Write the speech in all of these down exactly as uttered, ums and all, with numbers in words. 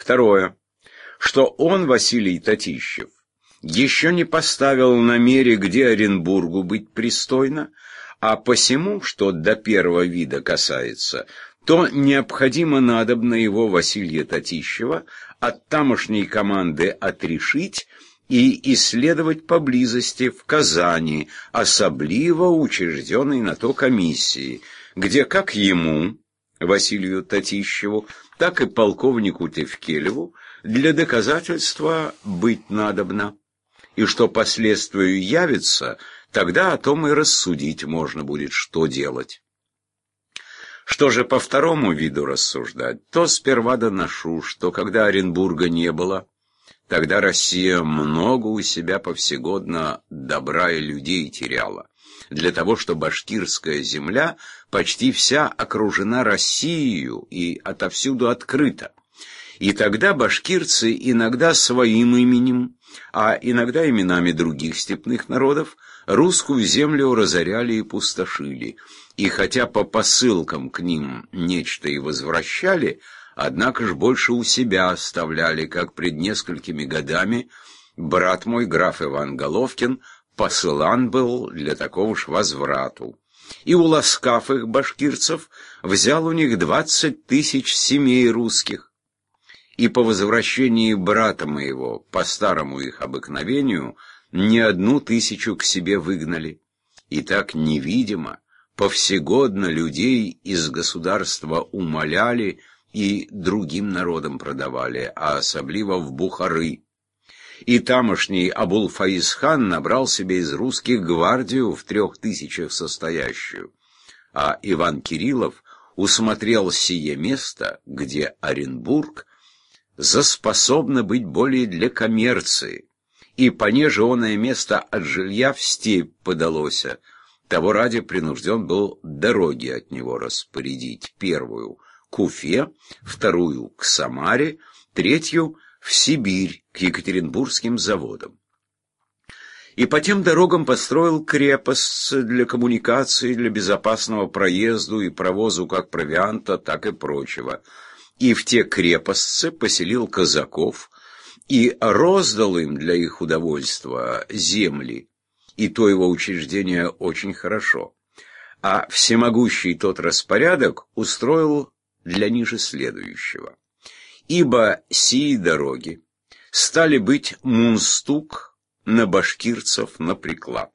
Второе, что он, Василий Татищев, еще не поставил на мере, где Оренбургу быть пристойно, а посему, что до первого вида касается, то необходимо надобно его, Василия Татищева, от тамошней команды отрешить и исследовать поблизости в Казани, особливо учрежденной на то комиссии, где как ему, Василию Татищеву, так и полковнику Тевкелеву для доказательства быть надобно, и что последствию явится, тогда о том и рассудить можно будет, что делать. Что же по второму виду рассуждать, то сперва доношу, что когда Оренбурга не было, тогда Россия много у себя повсегодно добра и людей теряла, для того, что башкирская земля почти вся окружена Россией и отовсюду открыта. И тогда башкирцы иногда своим именем, а иногда именами других степных народов, русскую землю разоряли и пустошили. И хотя по посылкам к ним нечто и возвращали, однако ж больше у себя оставляли, как пред несколькими годами брат мой, граф Иван Головкин, посылан был для такого ж возврату. И, уласкав их, башкирцев, взял у них двадцать тысяч семей русских. И по возвращении брата моего, по старому их обыкновению, не одну тысячу к себе выгнали. И так невидимо, повсегодно людей из государства умоляли и другим народам продавали, а особливо в Бухары. И тамошний Абулфаиз-хан набрал себе из русских гвардию в трех тысячах состоящую, а Иван Кириллов усмотрел сие место, где Оренбург заспособно быть более для коммерции, и понеже оное место от жилья в степь подалося, того ради принужден был дороги от него распорядить: первую к Уфе, вторую к Самаре, третью в Сибирь к Екатеринбургским заводам. И по тем дорогам построил крепость для коммуникации, для безопасного проезду и провозу как провианта, так и прочего. И в те крепости поселил казаков и роздал им для их удовольствия земли, и то его учреждение очень хорошо. А всемогущий тот распорядок устроил для ниже следующего. Ибо сии дороги стали быть мунстук на башкирцев на приклад.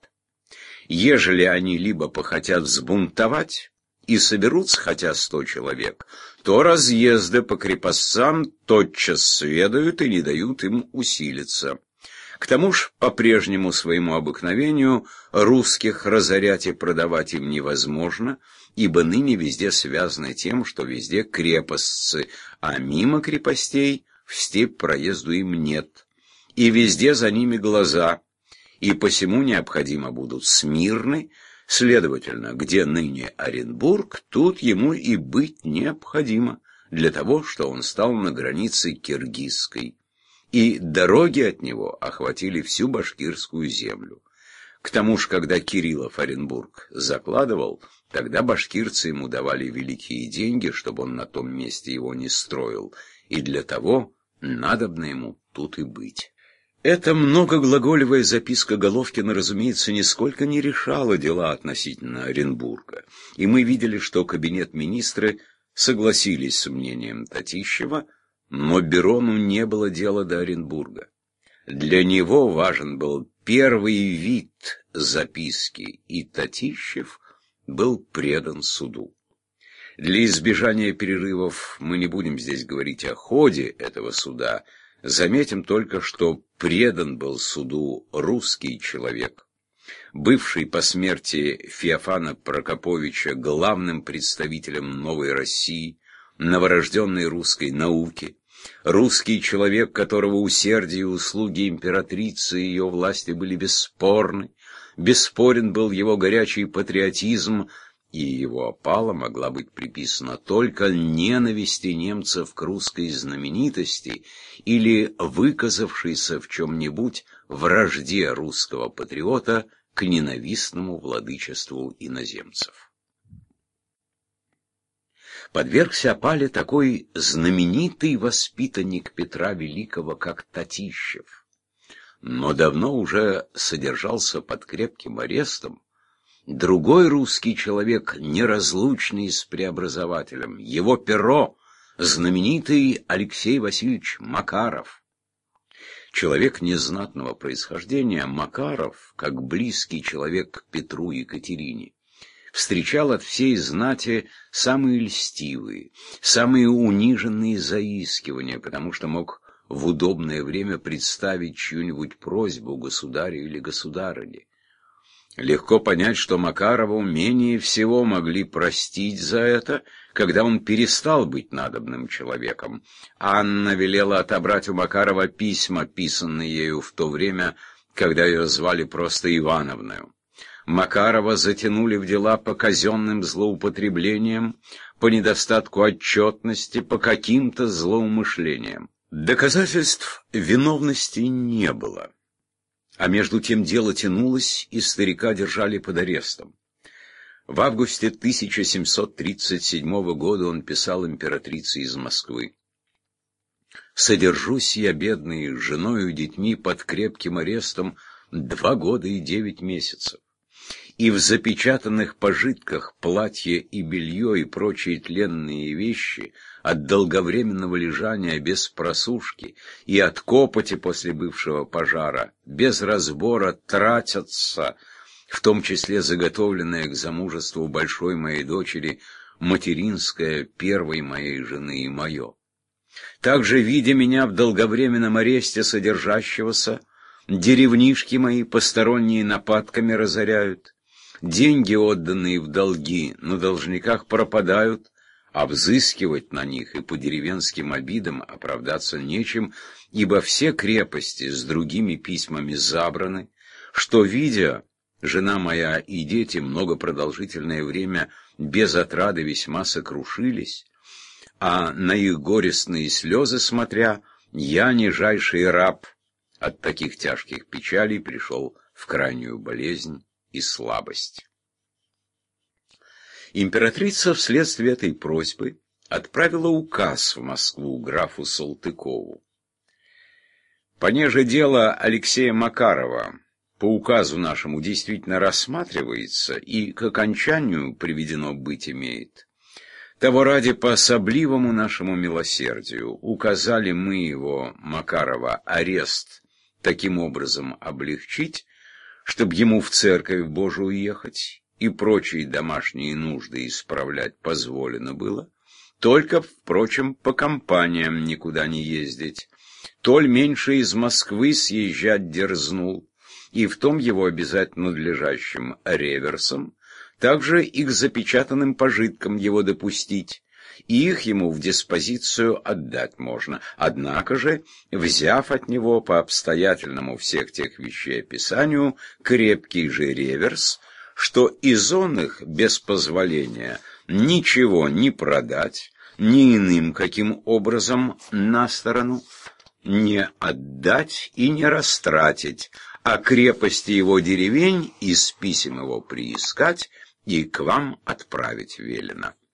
Ежели они либо похотят взбунтовать и соберутся хотя сто человек, то разъезды по крепостцам тотчас сведают и не дают им усилиться. К тому ж, по прежнему своему обыкновению, русских разорять и продавать им невозможно, ибо ныне везде связаны тем, что везде крепостцы, а мимо крепостей в степь проезду им нет. И везде за ними глаза, и посему необходимо будут Смирны, следовательно, где ныне Оренбург, тут ему и быть необходимо, для того, что он стал на границе киргизской. И дороги от него охватили всю башкирскую землю. К тому же, когда Кириллов Оренбург закладывал, тогда башкирцы ему давали великие деньги, чтобы он на том месте его не строил, и для того надобно ему тут и быть. Эта многоглаголевая записка Головкина, разумеется, нисколько не решала дела относительно Оренбурга, и мы видели, что кабинет министры согласились с мнением Татищева, но Берону не было дела до Оренбурга. Для него важен был первый вид записки, и Татищев был предан суду. Для избежания перерывов мы не будем здесь говорить о ходе этого суда, заметим только, что предан был суду русский человек, бывший по смерти Феофана Прокоповича главным представителем новой России, новорожденной русской науки, русский человек, которого усердие и услуги императрицы и ее власти были бесспорны, бесспорен был его горячий патриотизм, и его опала могла быть приписана только ненависти немцев к русской знаменитости или выказавшейся в чем-нибудь вражде русского патриота к ненавистному владычеству иноземцев. подвергся опале такой знаменитый воспитанник Петра Великого, как Татищев, но давно уже содержался под крепким арестом другой русский человек, неразлучный с преобразователем, его перо, знаменитый Алексей Васильевич Макаров. Человек незнатного происхождения, Макаров, как близкий человек к Петру и Екатерине, встречал от всей знати самые льстивые, самые униженные заискивания, потому что мог в удобное время представить чью-нибудь просьбу государю или государыне. Легко понять, что Макарову менее всего могли простить за это, когда он перестал быть надобным человеком. Анна велела отобрать у Макарова письма, писанные ею в то время, когда ее звали просто Ивановною. Макарова затянули в дела по казенным злоупотреблениям, по недостатку отчетности, по каким-то злоумышлениям. Доказательств виновности не было. А между тем дело тянулось, и старика держали под арестом. В августе тысяча семьсот тридцать седьмого года он писал императрице из Москвы: «Содержусь я, бедный, с женою и детьми под крепким арестом два года и девять месяцев. И в запечатанных пожитках платье и белье и прочие тленные вещи от долговременного лежания без просушки и от копоти после бывшего пожара без разбора тратятся, в том числе заготовленное к замужеству большой моей дочери материнское первой моей жены и мое. Также, видя меня в долговременном аресте содержащегося, деревнишки мои посторонние нападками разоряют, деньги, отданные в долги, на должниках пропадают, а взыскивать на них и по деревенским обидам оправдаться нечем, ибо все крепости с другими письмами забраны, что, видя, жена моя и дети много продолжительное время без отрады весьма сокрушились, а на их горестные слезы смотря, я, нижайший раб, от таких тяжких печалей пришел в крайнюю болезнь и слабость». Императрица вследствие этой просьбы отправила указ в Москву графу Салтыкову. Понеже дело Алексея Макарова по указу нашему действительно рассматривается и к окончанию приведено быть имеет, того ради по особливому нашему милосердию указали мы его, Макарова, арест таким образом облегчить, чтобы ему в церковь Божию ехать и прочие домашние нужды исправлять позволено было, только, впрочем, по компаниям никуда не ездить. Толь меньше из Москвы съезжать дерзнул, и в том его обязательно надлежащим реверсом, также и к запечатанным пожиткам его допустить, и их ему в диспозицию отдать можно. Однако же, взяв от него по обстоятельному всех тех вещей описанию крепкий же реверс, что из он их без позволения ничего не продать, ни иным каким образом на сторону не отдать и не растратить, а крепости его деревень из писем его приискать и к вам отправить велено.